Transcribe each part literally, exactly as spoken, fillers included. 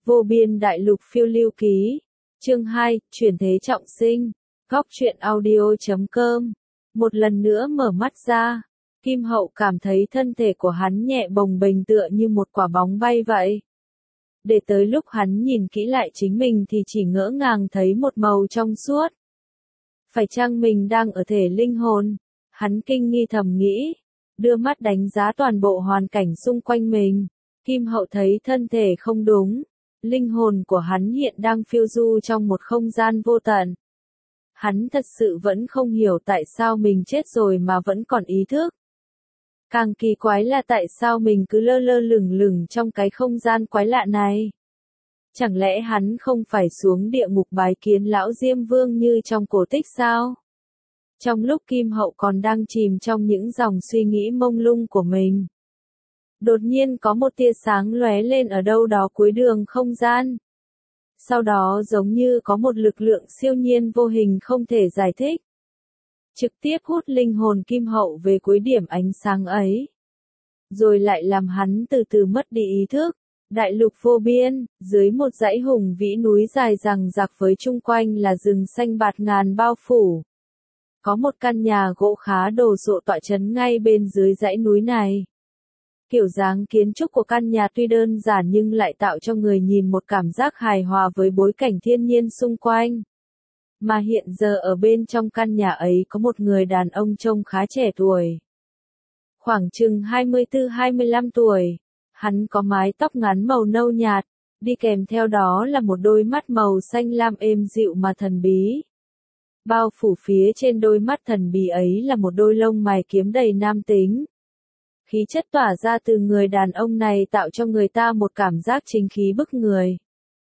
Vô biên đại lục phiêu lưu ký. Chương hai, chuyển thế trọng sinh. Góc truyện audio chấm com. Một lần nữa mở mắt ra, Kim Hậu cảm thấy thân thể của hắn nhẹ bồng bềnh tựa như một quả bóng bay vậy. Để tới lúc hắn nhìn kỹ lại chính mình thì chỉ ngỡ ngàng thấy một màu trong suốt. Phải chăng mình đang ở thể linh hồn? Hắn kinh nghi thầm nghĩ, đưa mắt đánh giá toàn bộ hoàn cảnh xung quanh mình. Kim Hậu thấy thân thể không đúng, linh hồn của hắn hiện đang phiêu du trong một không gian vô tận. Hắn thật sự vẫn không hiểu tại sao mình chết rồi mà vẫn còn ý thức. Càng kỳ quái là tại sao mình cứ lơ lơ lửng lửng trong cái không gian quái lạ này. Chẳng lẽ hắn không phải xuống địa ngục bái kiến lão Diêm Vương như trong cổ tích sao? Trong lúc Kim Hậu còn đang chìm trong những dòng suy nghĩ mông lung của mình, đột nhiên có một tia sáng lóe lên ở đâu đó cuối đường không gian. Sau đó giống như có một lực lượng siêu nhiên vô hình không thể giải thích, trực tiếp hút linh hồn Kim Hậu về cuối điểm ánh sáng ấy, rồi lại làm hắn từ từ mất đi ý thức. Đại lục vô biên, dưới một dãy hùng vĩ núi dài rằng rạc với chung quanh là rừng xanh bạt ngàn bao phủ. Có một căn nhà gỗ khá đồ sộ tọa trấn ngay bên dưới dãy núi này. Kiểu dáng kiến trúc của căn nhà tuy đơn giản nhưng lại tạo cho người nhìn một cảm giác hài hòa với bối cảnh thiên nhiên xung quanh. Mà hiện giờ ở bên trong căn nhà ấy có một người đàn ông trông khá trẻ tuổi. Khoảng chừng hai mươi tư hai mươi lăm tuổi. Hắn có mái tóc ngắn màu nâu nhạt, đi kèm theo đó là một đôi mắt màu xanh lam êm dịu mà thần bí. Bao phủ phía trên đôi mắt thần bí ấy là một đôi lông mày kiếm đầy nam tính. Khí chất tỏa ra từ người đàn ông này tạo cho người ta một cảm giác chính khí bức người.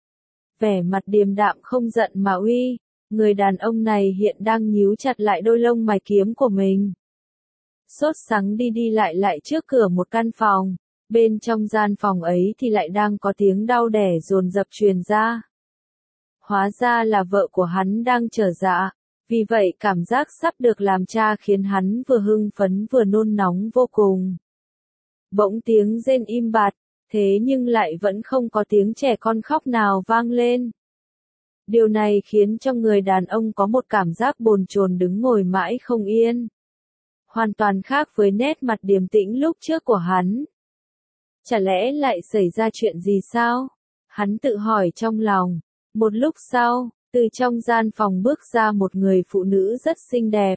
Vẻ mặt điềm đạm không giận mà uy, người đàn ông này hiện đang nhíu chặt lại đôi lông mày kiếm của mình. Sốt sắng đi đi lại lại trước cửa một căn phòng. Bên trong gian phòng ấy thì lại đang có tiếng đau đẻ dồn dập truyền ra. Hóa ra là vợ của hắn đang trở dạ, vì vậy cảm giác sắp được làm cha khiến hắn vừa hưng phấn vừa nôn nóng vô cùng. Bỗng tiếng rên im bặt, thế nhưng lại vẫn không có tiếng trẻ con khóc nào vang lên. Điều này khiến cho người đàn ông có một cảm giác bồn chồn đứng ngồi mãi không yên. Hoàn toàn khác với nét mặt điềm tĩnh lúc trước của hắn. Chả lẽ lại xảy ra chuyện gì sao? Hắn tự hỏi trong lòng. Một lúc sau, từ trong gian phòng bước ra một người phụ nữ rất xinh đẹp.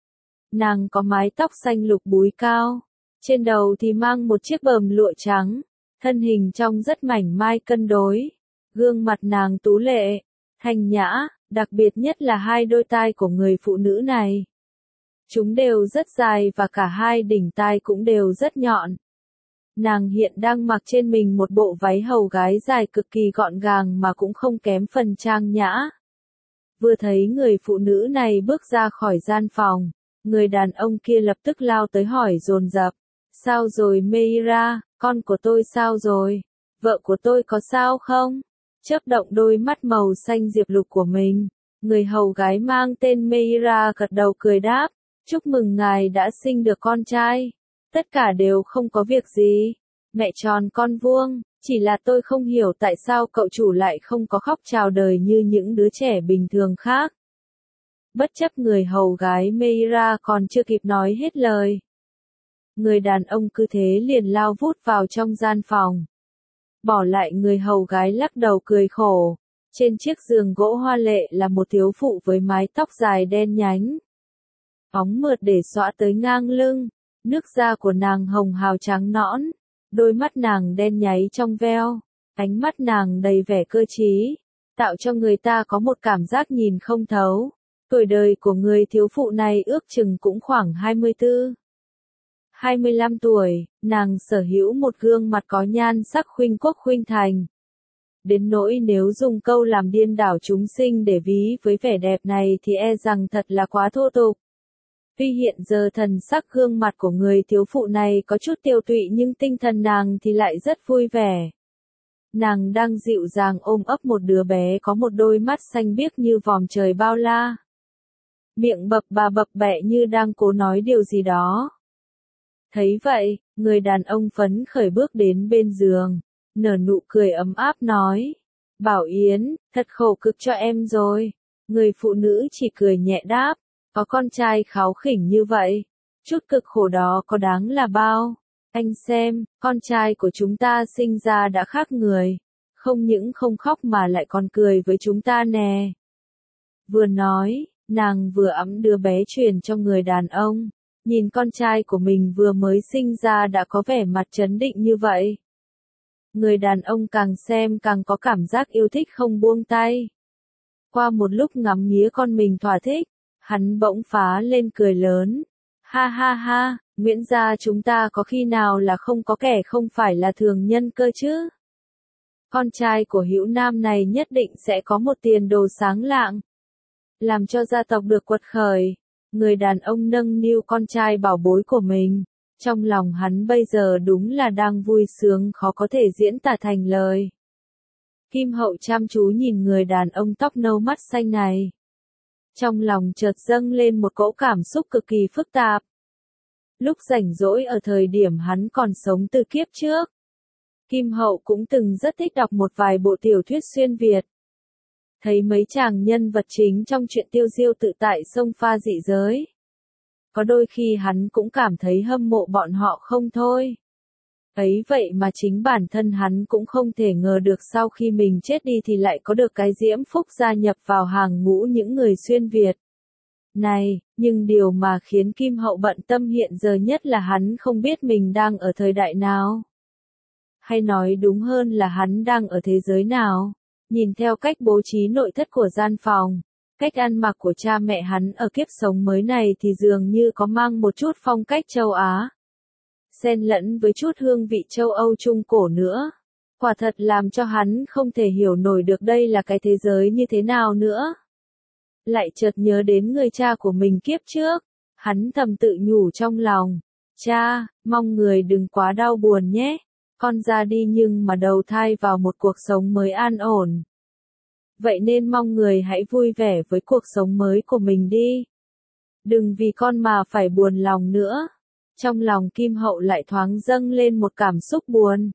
Nàng có mái tóc xanh lục búi cao, trên đầu thì mang một chiếc bờm lụa trắng, thân hình trông rất mảnh mai cân đối. Gương mặt nàng tú lệ, thanh nhã, đặc biệt nhất là hai đôi tai của người phụ nữ này. Chúng đều rất dài và cả hai đỉnh tai cũng đều rất nhọn. Nàng hiện đang mặc trên mình một bộ váy hầu gái dài cực kỳ gọn gàng mà cũng không kém phần trang nhã. Vừa thấy người phụ nữ này bước ra khỏi gian phòng, người đàn ông kia lập tức lao tới hỏi dồn dập. Sao rồi Meira, con của tôi sao rồi? Vợ của tôi có sao không? Chớp động đôi mắt màu xanh diệp lục của mình, người hầu gái mang tên Meira gật đầu cười đáp. Chúc mừng ngài đã sinh được con trai. Tất cả đều không có việc gì. Mẹ tròn con vuông, chỉ là tôi không hiểu tại sao cậu chủ lại không có khóc chào đời như những đứa trẻ bình thường khác. Bất chấp người hầu gái Meira còn chưa kịp nói hết lời. Người đàn ông cứ thế liền lao vút vào trong gian phòng. Bỏ lại người hầu gái lắc đầu cười khổ. Trên chiếc giường gỗ hoa lệ là một thiếu phụ với mái tóc dài đen nhánh. Óng mượt để xõa tới ngang lưng. Nước da của nàng hồng hào trắng nõn, đôi mắt nàng đen nháy trong veo, ánh mắt nàng đầy vẻ cơ trí, tạo cho người ta có một cảm giác nhìn không thấu. Tuổi đời của người thiếu phụ này ước chừng cũng khoảng hai mươi tư, hai mươi lăm tuổi, nàng sở hữu một gương mặt có nhan sắc khuynh quốc khuynh thành. Đến nỗi nếu dùng câu làm điên đảo chúng sinh để ví với vẻ đẹp này thì e rằng thật là quá thô tục. Tuy hiện giờ thần sắc gương mặt của người thiếu phụ này có chút tiêu tụy nhưng tinh thần nàng thì lại rất vui vẻ. Nàng đang dịu dàng ôm ấp một đứa bé có một đôi mắt xanh biếc như vòm trời bao la. Miệng bập bà bập bẹ như đang cố nói điều gì đó. Thấy vậy, người đàn ông phấn khởi bước đến bên giường, nở nụ cười ấm áp nói, Bảo Yến, thật khổ cực cho em rồi. Người phụ nữ chỉ cười nhẹ đáp, có con trai kháu khỉnh như vậy, chút cực khổ đó có đáng là bao. Anh xem, con trai của chúng ta sinh ra đã khác người, không những không khóc mà lại còn cười với chúng ta nè. Vừa nói, nàng vừa ẵm đứa bé truyền cho người đàn ông, nhìn con trai của mình vừa mới sinh ra đã có vẻ mặt trấn định như vậy. Người đàn ông càng xem càng có cảm giác yêu thích không buông tay. Qua một lúc ngắm nghía con mình thỏa thích, hắn bỗng phá lên cười lớn. Ha ha ha, Nguyễn gia chúng ta có khi nào là không có kẻ không phải là thường nhân cơ chứ? Con trai của Hữu Nam này nhất định sẽ có một tiền đồ sáng lạng, làm cho gia tộc được quật khởi. Người đàn ông nâng niu con trai bảo bối của mình, trong lòng hắn bây giờ đúng là đang vui sướng khó có thể diễn tả thành lời. Kim Hậu chăm chú nhìn người đàn ông tóc nâu mắt xanh này. Trong lòng chợt dâng lên một cỗ cảm xúc cực kỳ phức tạp. Lúc rảnh rỗi ở thời điểm hắn còn sống từ kiếp trước, Kim Hậu cũng từng rất thích đọc một vài bộ tiểu thuyết xuyên Việt. Thấy mấy chàng nhân vật chính trong chuyện tiêu diêu tự tại xông pha dị giới. Có đôi khi hắn cũng cảm thấy hâm mộ bọn họ không thôi. Ấy vậy mà chính bản thân hắn cũng không thể ngờ được sau khi mình chết đi thì lại có được cái diễm phúc gia nhập vào hàng ngũ những người xuyên Việt. Này, nhưng điều mà khiến Kim Hậu bận tâm hiện giờ nhất là hắn không biết mình đang ở thời đại nào. Hay nói đúng hơn là hắn đang ở thế giới nào. Nhìn theo cách bố trí nội thất của gian phòng, cách ăn mặc của cha mẹ hắn ở kiếp sống mới này thì dường như có mang một chút phong cách châu Á, xen lẫn với chút hương vị châu Âu Trung cổ nữa. Quả thật làm cho hắn không thể hiểu nổi được đây là cái thế giới như thế nào nữa. Lại chợt nhớ đến người cha của mình kiếp trước, hắn thầm tự nhủ trong lòng, cha, mong người đừng quá đau buồn nhé. Con ra đi nhưng mà đầu thai vào một cuộc sống mới an ổn. Vậy nên mong người hãy vui vẻ với cuộc sống mới của mình đi. Đừng vì con mà phải buồn lòng nữa. Trong lòng Kim Hậu lại thoáng dâng lên một cảm xúc buồn.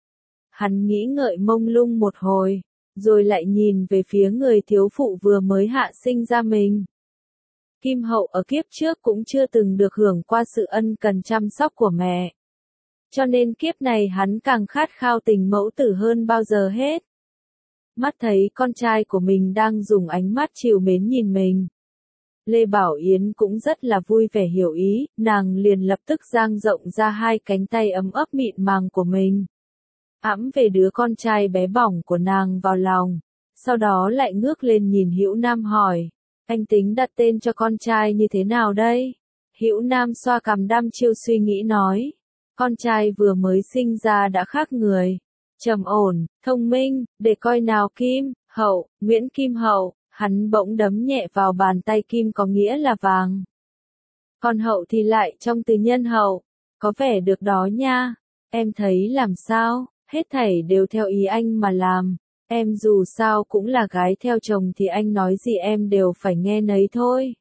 Hắn nghĩ ngợi mông lung một hồi, rồi lại nhìn về phía người thiếu phụ vừa mới hạ sinh ra mình. Kim Hậu ở kiếp trước cũng chưa từng được hưởng qua sự ân cần chăm sóc của mẹ. Cho nên kiếp này hắn càng khát khao tình mẫu tử hơn bao giờ hết. Mắt thấy con trai của mình đang dùng ánh mắt trìu mến nhìn mình. Lê Bảo Yến cũng rất là vui vẻ hiểu ý, nàng liền lập tức dang rộng ra hai cánh tay ấm ấp mịn màng của mình. Ẵm về đứa con trai bé bỏng của nàng vào lòng, sau đó lại ngước lên nhìn Hữu Nam hỏi, anh tính đặt tên cho con trai như thế nào đây? Hữu Nam xoa cằm đăm chiêu suy nghĩ nói. Con trai vừa mới sinh ra đã khác người, trầm ổn, thông minh, để coi nào Kim, Hậu, Nguyễn Kim Hậu, hắn bỗng đấm nhẹ vào bàn tay Kim có nghĩa là vàng. Còn Hậu thì lại trong từ nhân hậu, có vẻ được đó nha, em thấy làm sao, hết thảy đều theo ý anh mà làm, em dù sao cũng là gái theo chồng thì anh nói gì em đều phải nghe nấy thôi.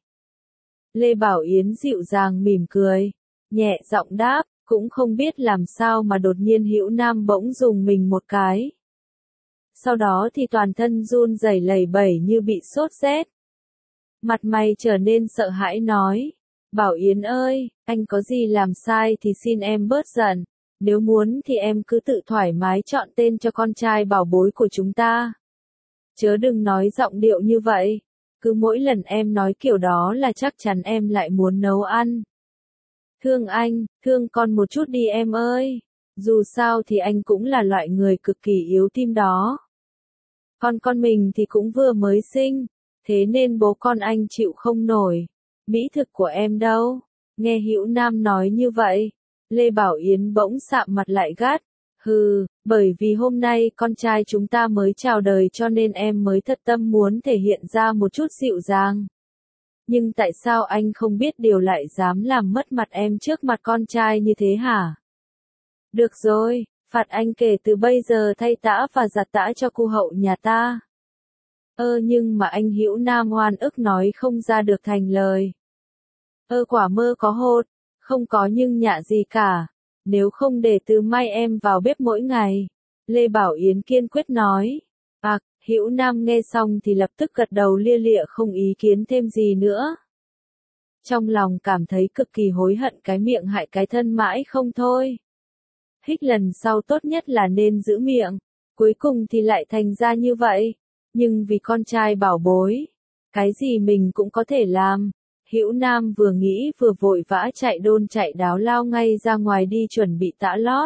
Lê Bảo Yến dịu dàng mỉm cười, nhẹ giọng đáp. Cũng không biết làm sao mà đột nhiên Hữu Nam bỗng dùng mình một cái. Sau đó thì toàn thân run rẩy lẩy bẩy như bị sốt rét. Mặt mày trở nên sợ hãi nói. Bảo Yến ơi, anh có gì làm sai thì xin em bớt giận. Nếu muốn thì em cứ tự thoải mái chọn tên cho con trai bảo bối của chúng ta. Chớ đừng nói giọng điệu như vậy. Cứ mỗi lần em nói kiểu đó là chắc chắn em lại muốn nấu ăn. Thương anh, thương con một chút đi em ơi. Dù sao thì anh cũng là loại người cực kỳ yếu tim đó. Con con mình thì cũng vừa mới sinh, thế nên bố con anh chịu không nổi. Mỹ thực của em đâu? Nghe Hữu Nam nói như vậy, Lê Bảo Yến bỗng sạm mặt lại gắt. Hừ, bởi vì hôm nay con trai chúng ta mới chào đời cho nên em mới thật tâm muốn thể hiện ra một chút dịu dàng. Nhưng tại sao anh không biết điều lại dám làm mất mặt em trước mặt con trai như thế hả? Được rồi, phạt anh kể từ bây giờ thay tã và giặt tã cho cô Hậu nhà ta. Ơ nhưng mà anh Hữu Nam oan ức nói không ra được thành lời. Ơ quả mơ có hột, không có nhưng nhạ gì cả. Nếu không để từ mai em vào bếp mỗi ngày. Lê Bảo Yến kiên quyết nói. À, Hữu Nam nghe xong thì lập tức gật đầu lia lịa không ý kiến thêm gì nữa. Trong lòng cảm thấy cực kỳ hối hận cái miệng hại cái thân mãi không thôi. Hích lần sau tốt nhất là nên giữ miệng, cuối cùng thì lại thành ra như vậy. Nhưng vì con trai bảo bối, cái gì mình cũng có thể làm. Hữu Nam vừa nghĩ vừa vội vã chạy đôn chạy đáo lao ngay ra ngoài đi chuẩn bị tã lót.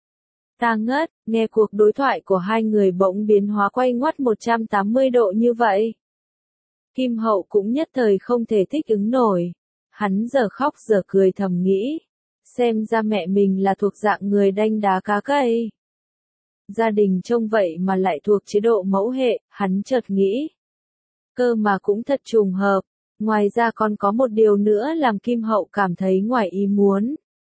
Ta ngất, nghe cuộc đối thoại của hai người bỗng biến hóa quay ngoắt một trăm tám mươi độ như vậy. Kim Hậu cũng nhất thời không thể thích ứng nổi. Hắn giờ khóc giờ cười thầm nghĩ. Xem ra mẹ mình là thuộc dạng người đanh đá cá cây. Gia đình trông vậy mà lại thuộc chế độ mẫu hệ, hắn chợt nghĩ. Cơ mà cũng thật trùng hợp. Ngoài ra còn có một điều nữa làm Kim Hậu cảm thấy ngoài ý muốn.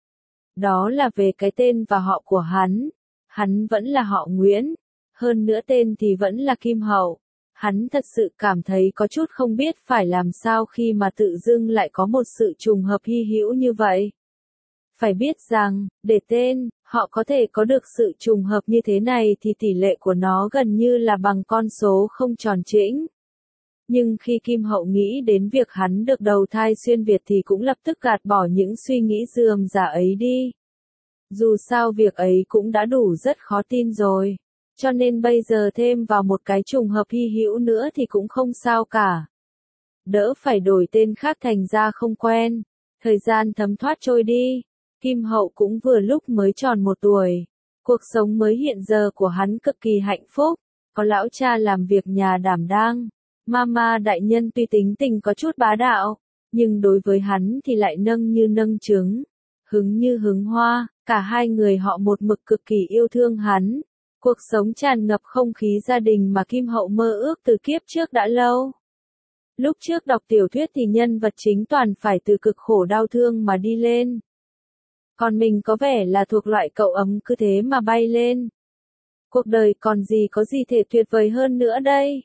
Đó là về cái tên và họ của hắn. Hắn vẫn là họ Nguyễn. Hơn nữa tên thì vẫn là Kim Hậu. Hắn thật sự cảm thấy có chút không biết phải làm sao khi mà tự dưng lại có một sự trùng hợp hy hữu như vậy. Phải biết rằng, để tên, họ có thể có được sự trùng hợp như thế này thì tỷ lệ của nó gần như là bằng con số không tròn chỉnh. Nhưng khi Kim Hậu nghĩ đến việc hắn được đầu thai xuyên Việt thì cũng lập tức gạt bỏ những suy nghĩ rườm rà ấy đi. Dù sao việc ấy cũng đã đủ rất khó tin rồi. Cho nên bây giờ thêm vào một cái trùng hợp hy hữu nữa thì cũng không sao cả. Đỡ phải đổi tên khác thành ra không quen. Thời gian thấm thoát trôi đi. Kim Hậu cũng vừa lúc mới tròn một tuổi. Cuộc sống mới hiện giờ của hắn cực kỳ hạnh phúc. Có lão cha làm việc nhà đảm đang. Mama đại nhân tuy tính tình có chút bá đạo. Nhưng đối với hắn thì lại nâng như nâng trứng. Hứng như hứng hoa. Cả hai người họ một mực cực kỳ yêu thương hắn. Cuộc sống tràn ngập không khí gia đình mà Kim Hậu mơ ước từ kiếp trước đã lâu. Lúc trước đọc tiểu thuyết thì nhân vật chính toàn phải từ cực khổ đau thương mà đi lên. Còn mình có vẻ là thuộc loại cậu ấm cứ thế mà bay lên. Cuộc đời còn gì có gì thể tuyệt vời hơn nữa đây.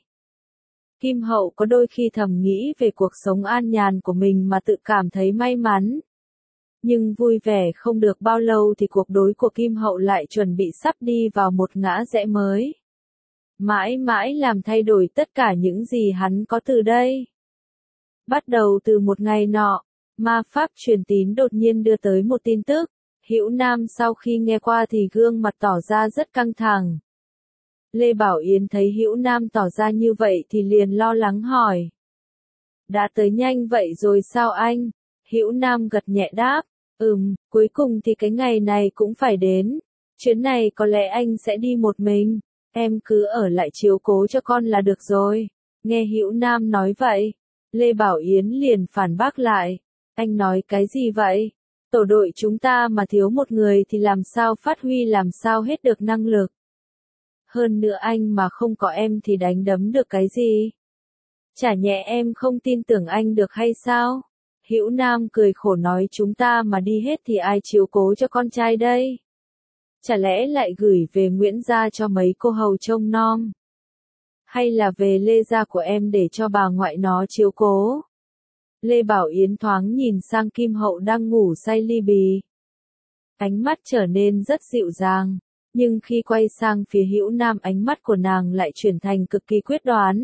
Kim Hậu có đôi khi thầm nghĩ về cuộc sống an nhàn của mình mà tự cảm thấy may mắn. Nhưng vui vẻ không được bao lâu thì cuộc đối của Kim Hậu lại chuẩn bị sắp đi vào một ngã rẽ mới. Mãi mãi làm thay đổi tất cả những gì hắn có từ đây. Bắt đầu từ một ngày nọ, ma pháp truyền tín đột nhiên đưa tới một tin tức. Hữu Nam sau khi nghe qua thì gương mặt tỏ ra rất căng thẳng. Lê Bảo Yến thấy Hữu Nam tỏ ra như vậy thì liền lo lắng hỏi. Đã tới nhanh vậy rồi sao anh? Hữu Nam gật nhẹ đáp. Ừm, cuối cùng thì cái ngày này cũng phải đến. Chuyến này có lẽ anh sẽ đi một mình. Em cứ ở lại chiếu cố cho con là được rồi. Nghe Hữu Nam nói vậy, Lê Bảo Yến liền phản bác lại. Anh nói cái gì vậy? Tổ đội chúng ta mà thiếu một người thì làm sao phát huy làm sao hết được năng lực. Hơn nữa anh mà không có em thì đánh đấm được cái gì? Chả nhẽ em không tin tưởng anh được hay sao? Hữu Nam cười khổ nói chúng ta mà đi hết thì ai chiếu cố cho con trai đây? Chả lẽ lại gửi về Nguyễn gia cho mấy cô hầu trông nom? Hay là về Lê gia của em để cho bà ngoại nó chiếu cố? Lê Bảo Yến thoáng nhìn sang Kim Hậu đang ngủ say li bì. Ánh mắt trở nên rất dịu dàng, nhưng khi quay sang phía Hữu Nam ánh mắt của nàng lại chuyển thành cực kỳ quyết đoán.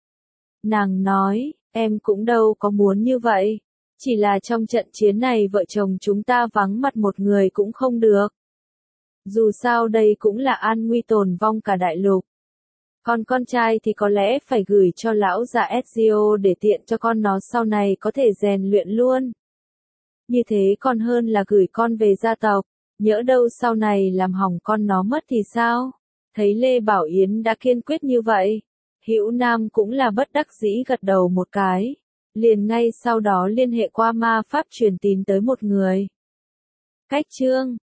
Nàng nói, em cũng đâu có muốn như vậy. Chỉ là trong trận chiến này vợ chồng chúng ta vắng mặt một người cũng không được. Dù sao đây cũng là an nguy tồn vong cả đại lục. Còn con trai thì có lẽ phải gửi cho lão già Ezio để tiện cho con nó sau này có thể rèn luyện luôn. Như thế còn hơn là gửi con về gia tộc, nhỡ đâu sau này làm hỏng con nó mất thì sao? Thấy Lê Bảo Yến đã kiên quyết như vậy, Hữu Nam cũng là bất đắc dĩ gật đầu một cái. Liền ngay sau đó liên hệ qua ma pháp truyền tín tới một người. Cách chương